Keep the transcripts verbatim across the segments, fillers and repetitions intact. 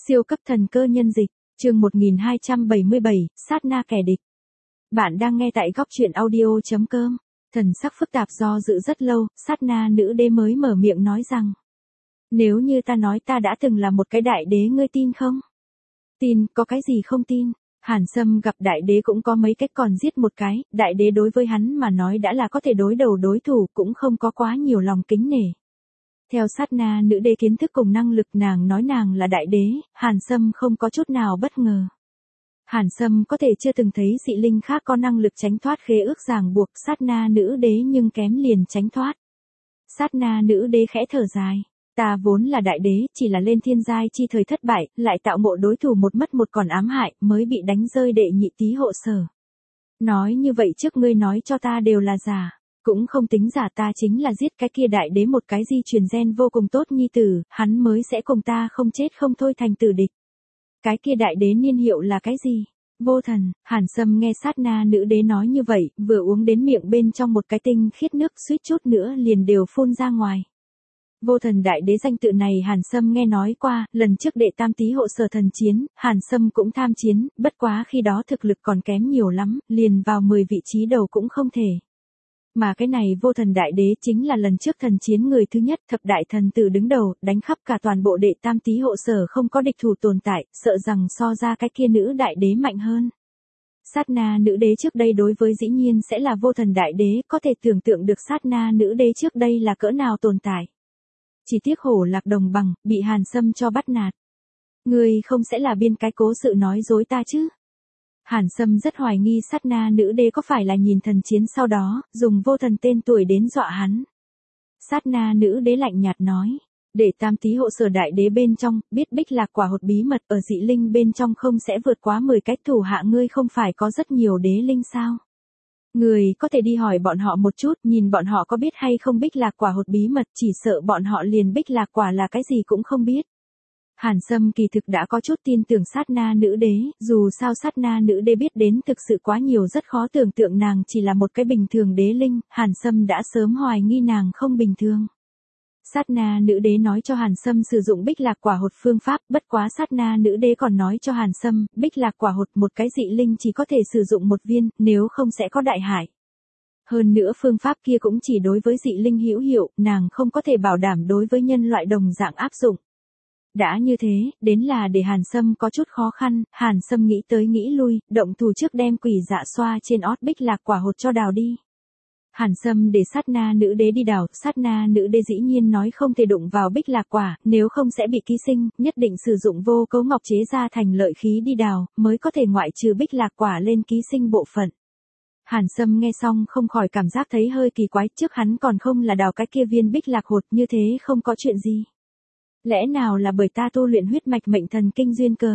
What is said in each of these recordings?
Siêu cấp thần cơ nhân dịch, chương một nghìn hai trăm bảy mươi bảy, sát na kẻ địch. Bạn đang nghe tại góc truyện audio chấm com. Thần sắc phức tạp do dự rất lâu, sát na nữ đế mới mở miệng nói rằng. Nếu như ta nói ta đã từng là một cái đại đế ngươi tin không? Tin, có cái gì không tin? Hàn Sâm gặp đại đế cũng có mấy cách còn giết một cái, đại đế đối với hắn mà nói đã là có thể đối đầu đối thủ, cũng không có quá nhiều lòng kính nể. Theo sát na nữ đế kiến thức cùng năng lực nàng nói nàng là đại đế, Hàn Sâm không có chút nào bất ngờ. Hàn Sâm có thể chưa từng thấy dị linh khác có năng lực tránh thoát khế ước ràng buộc sát na nữ đế nhưng kém liền tránh thoát. Sát na nữ đế khẽ thở dài. Ta vốn là đại đế, chỉ là lên thiên giai chi thời thất bại, lại tạo ngộ đối thủ một mất một còn ám hại, mới bị đánh rơi đệ nhị tý hộ sở. Nói như vậy trước ngươi nói cho ta đều là giả. Cũng không tính giả, ta chính là giết cái kia đại đế một cái di truyền gen vô cùng tốt nhi tử, hắn mới sẽ cùng ta không chết không thôi thành tử địch. Cái kia đại đế niên hiệu là cái gì? Vô thần. Hàn Sâm nghe sát na nữ đế nói như vậy, vừa uống đến miệng bên trong một cái tinh khiết nước suýt chút nữa liền đều phun ra ngoài. Vô thần đại đế danh tự này Hàn Sâm nghe nói qua, lần trước đệ tam tý hộ sở thần chiến, Hàn Sâm cũng tham chiến, bất quá khi đó thực lực còn kém nhiều lắm, liền vào mười vị trí đầu cũng không thể. Mà cái này vô thần đại đế chính là lần trước thần chiến người thứ nhất, thập đại thần tử đứng đầu, đánh khắp cả toàn bộ đệ tam tý hộ sở không có địch thủ tồn tại, sợ rằng so ra cái kia nữ đại đế mạnh hơn. Sát na nữ đế trước đây đối với dĩ nhiên sẽ là vô thần đại đế, có thể tưởng tượng được sát na nữ đế trước đây là cỡ nào tồn tại. Chỉ tiếc hổ lạc đồng bằng, bị Hàn Sâm cho bắt nạt. Ngươi không sẽ là biên cái cố sự nói dối ta chứ? Hàn Sâm rất hoài nghi sát na nữ đế có phải là nhìn thần chiến sau đó, dùng vô thần tên tuổi đến dọa hắn. Sát na nữ đế lạnh nhạt nói, để tam tý hộ sở đại đế bên trong, biết bích lạc quả hột bí mật ở dị linh bên trong không sẽ vượt quá mười cách thủ hạ ngươi không phải có rất nhiều đế linh sao? Người có thể đi hỏi bọn họ một chút, nhìn bọn họ có biết hay không bích lạc quả hột bí mật, chỉ sợ bọn họ liền bích lạc quả là cái gì cũng không biết. Hàn Sâm kỳ thực đã có chút tin tưởng sát na nữ đế, dù sao sát na nữ đế biết đến thực sự quá nhiều rất khó tưởng tượng nàng chỉ là một cái bình thường đế linh, Hàn Sâm đã sớm hoài nghi nàng không bình thường. Sát na nữ đế nói cho Hàn Sâm sử dụng bích lạc quả hột phương pháp, bất quá sát na nữ đế còn nói cho Hàn Sâm, bích lạc quả hột một cái dị linh chỉ có thể sử dụng một viên, nếu không sẽ có đại hại. Hơn nữa phương pháp kia cũng chỉ đối với dị linh hữu hiệu, nàng không có thể bảo đảm đối với nhân loại đồng dạng áp dụng. Đã như thế, đến là để Hàn Sâm có chút khó khăn, Hàn Sâm nghĩ tới nghĩ lui, động thủ trước đem quỷ dạ xoa trên ót bích lạc quả hột cho đào đi. Hàn Sâm để sát na nữ đế đi đào, sát na nữ đế dĩ nhiên nói không thể đụng vào bích lạc quả, nếu không sẽ bị ký sinh, nhất định sử dụng vô cấu ngọc chế ra thành lợi khí đi đào, mới có thể ngoại trừ bích lạc quả lên ký sinh bộ phận. Hàn Sâm nghe xong không khỏi cảm giác thấy hơi kỳ quái, trước hắn còn không là đào cái kia viên bích lạc hột như thế không có chuyện gì. Lẽ nào là bởi ta tu luyện huyết mạch mệnh thần kinh duyên cớ?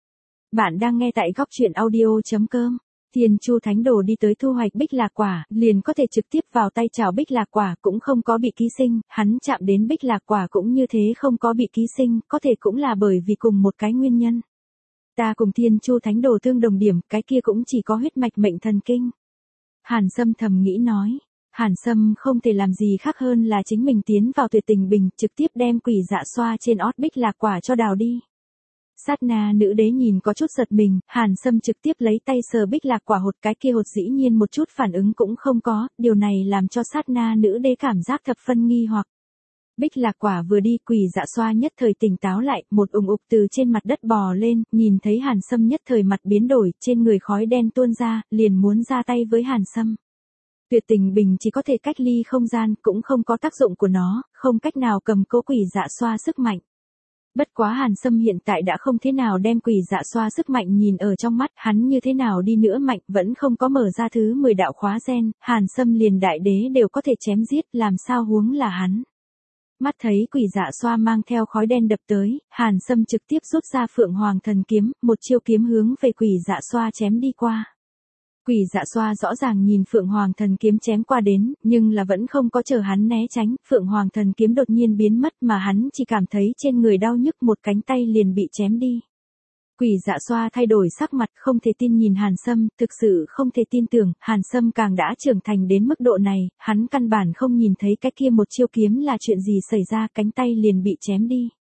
Bạn đang nghe tại góc truyện audio chấm com. Thiên Chu Thánh Đồ đi tới thu hoạch bích lạc quả, liền có thể trực tiếp vào tay chảo bích lạc quả, cũng không có bị ký sinh, hắn chạm đến bích lạc quả cũng như thế không có bị ký sinh, có thể cũng là bởi vì cùng một cái nguyên nhân. Ta cùng Thiên Chu Thánh Đồ tương đồng điểm, cái kia cũng chỉ có huyết mạch mệnh thần kinh. Hàn Sâm thầm nghĩ nói. Hàn Sâm không thể làm gì khác hơn là chính mình tiến vào tuyệt tình bình, trực tiếp đem quỷ dạ xoa trên ót bích lạc quả cho đào đi. Sát na nữ đế nhìn có chút giật mình, Hàn Sâm trực tiếp lấy tay sờ bích lạc quả hột, cái kia hột dĩ nhiên một chút phản ứng cũng không có, điều này làm cho sát na nữ đế cảm giác thập phân nghi hoặc. Bích lạc quả vừa đi, quỷ dạ xoa nhất thời tỉnh táo lại, một ùng ục từ trên mặt đất bò lên, nhìn thấy Hàn Sâm nhất thời mặt biến đổi, trên người khói đen tuôn ra, liền muốn ra tay với Hàn Sâm. Tuyệt tình bình chỉ có thể cách ly không gian, cũng không có tác dụng của nó, không cách nào cầm cố quỷ dạ xoa sức mạnh. Bất quá Hàn Sâm hiện tại đã không thế nào đem quỷ dạ xoa sức mạnh nhìn ở trong mắt, hắn như thế nào đi nữa mạnh, vẫn không có mở ra thứ mười đạo khóa gen, Hàn Sâm liền đại đế đều có thể chém giết, làm sao huống là hắn. Mắt thấy quỷ dạ xoa mang theo khói đen đập tới, Hàn Sâm trực tiếp rút ra Phượng Hoàng thần kiếm, một chiêu kiếm hướng về quỷ dạ xoa chém đi qua. Quỷ dạ xoa rõ ràng nhìn Phượng Hoàng thần kiếm chém qua đến, nhưng là vẫn không có chờ hắn né tránh, Phượng Hoàng thần kiếm đột nhiên biến mất mà hắn chỉ cảm thấy trên người đau nhức, một cánh tay liền bị chém đi. Quỷ dạ xoa thay đổi sắc mặt, không thể tin nhìn Hàn Sâm, thực sự không thể tin tưởng, Hàn Sâm càng đã trưởng thành đến mức độ này, hắn căn bản không nhìn thấy cái kia một chiêu kiếm là chuyện gì xảy ra, cánh tay liền bị chém đi.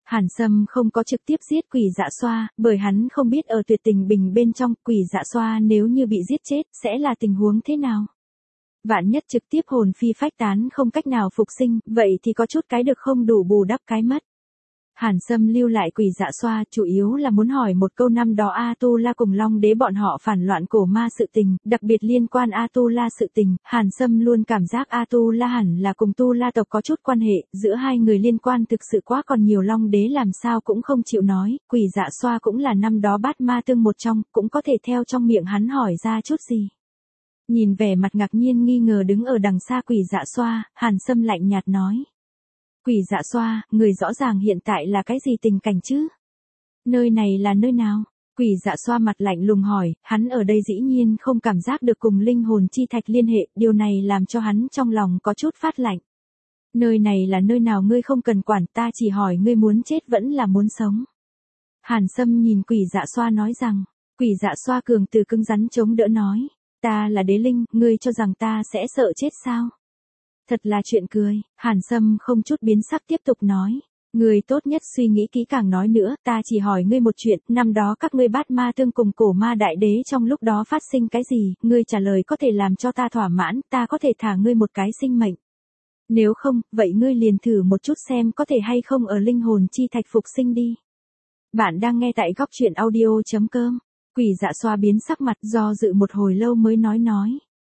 Hàn Sâm không có trực tiếp giết Quỷ Dạ Xoa, bởi hắn không biết ở Tuyệt Tình Bình bên trong Quỷ Dạ Xoa nếu như bị giết chết sẽ là tình huống thế nào. Vạn nhất trực tiếp hồn phi phách tán không cách nào phục sinh, vậy thì có chút cái được không đủ bù đắp cái mất. Hàn Sâm lưu lại Quỷ Dạ Xoa chủ yếu là muốn hỏi một câu năm đó A Tu La cùng Long Đế bọn họ phản loạn cổ ma sự tình, đặc biệt liên quan A Tu La sự tình, Hàn Sâm luôn cảm giác A Tu La hẳn là cùng Tu La tộc có chút quan hệ, giữa hai người liên quan thực sự quá còn nhiều. Long Đế làm sao cũng không chịu nói, Quỷ Dạ Xoa cũng là năm đó bát ma tương một trong, cũng có thể theo trong miệng hắn hỏi ra chút gì. Nhìn vẻ mặt ngạc nhiên nghi ngờ đứng ở đằng xa Quỷ Dạ Xoa, Hàn Sâm lạnh nhạt nói. Quỷ Dạ Xoa, người rõ ràng hiện tại là cái gì tình cảnh chứ? Nơi này là nơi nào? Quỷ Dạ Xoa mặt lạnh lùng hỏi, hắn ở đây dĩ nhiên không cảm giác được cùng linh hồn chi thạch liên hệ, điều này làm cho hắn trong lòng có chút phát lạnh. Nơi này là nơi nào ngươi không cần quản, ta chỉ hỏi ngươi muốn chết vẫn là muốn sống. Hàn Sâm nhìn Quỷ Dạ Xoa nói rằng, Quỷ Dạ Xoa cường từ cứng rắn chống đỡ nói, ta là đế linh, ngươi cho rằng ta sẽ sợ chết sao? Thật là chuyện cười, Hàn Sâm không chút biến sắc tiếp tục nói. Ngươi tốt nhất suy nghĩ kỹ càng nói nữa, ta chỉ hỏi ngươi một chuyện, năm đó các ngươi bát ma tương cùng cổ ma đại đế trong lúc đó phát sinh cái gì, ngươi trả lời có thể làm cho ta thỏa mãn, ta có thể thả ngươi một cái sinh mệnh. Nếu không, vậy ngươi liền thử một chút xem có thể hay không ở linh hồn chi thạch phục sinh đi. Bạn đang nghe tại góc truyện audio chấm com. Quỷ Dạ Xoa biến sắc mặt do dự một hồi lâu mới nói nói.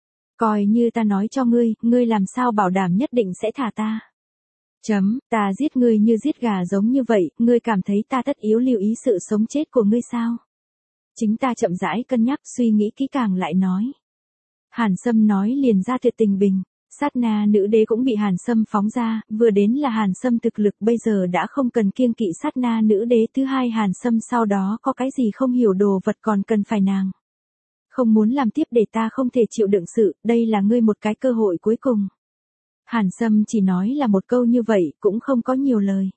Coi như ta nói cho ngươi, ngươi làm sao bảo đảm nhất định sẽ thả ta. Chấm, ta giết ngươi như giết gà giống như vậy, ngươi cảm thấy ta tất yếu lưu ý sự sống chết của ngươi sao? Chính ta chậm rãi cân nhắc suy nghĩ kỹ càng lại nói. Hàn Sâm nói liền ra Tuyệt Tình Bình, sát na nữ đế cũng bị Hàn Sâm phóng ra, vừa đến là Hàn Sâm thực lực bây giờ đã không cần kiêng kỵ sát na nữ đế, thứ hai Hàn Sâm sau đó có cái gì không hiểu đồ vật còn cần phải nàng. Không muốn làm tiếp để ta không thể chịu đựng sự, đây là ngươi một cái cơ hội cuối cùng. Hàn Sâm chỉ nói là một câu như vậy, cũng không có nhiều lời.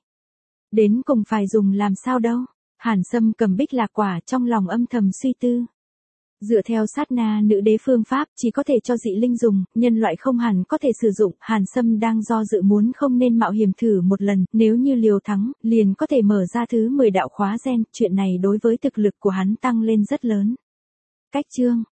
Đến cùng phải dùng làm sao đâu. Hàn Sâm cầm bích lạc quả trong lòng âm thầm suy tư. Dựa theo sát na nữ đế phương pháp, chỉ có thể cho dị linh dùng, nhân loại không hẳn có thể sử dụng. Hàn Sâm đang do dự muốn không nên mạo hiểm thử một lần, nếu như liều thắng, liền có thể mở ra thứ mười đạo khóa gen, chuyện này đối với thực lực của hắn tăng lên rất lớn. Cách chương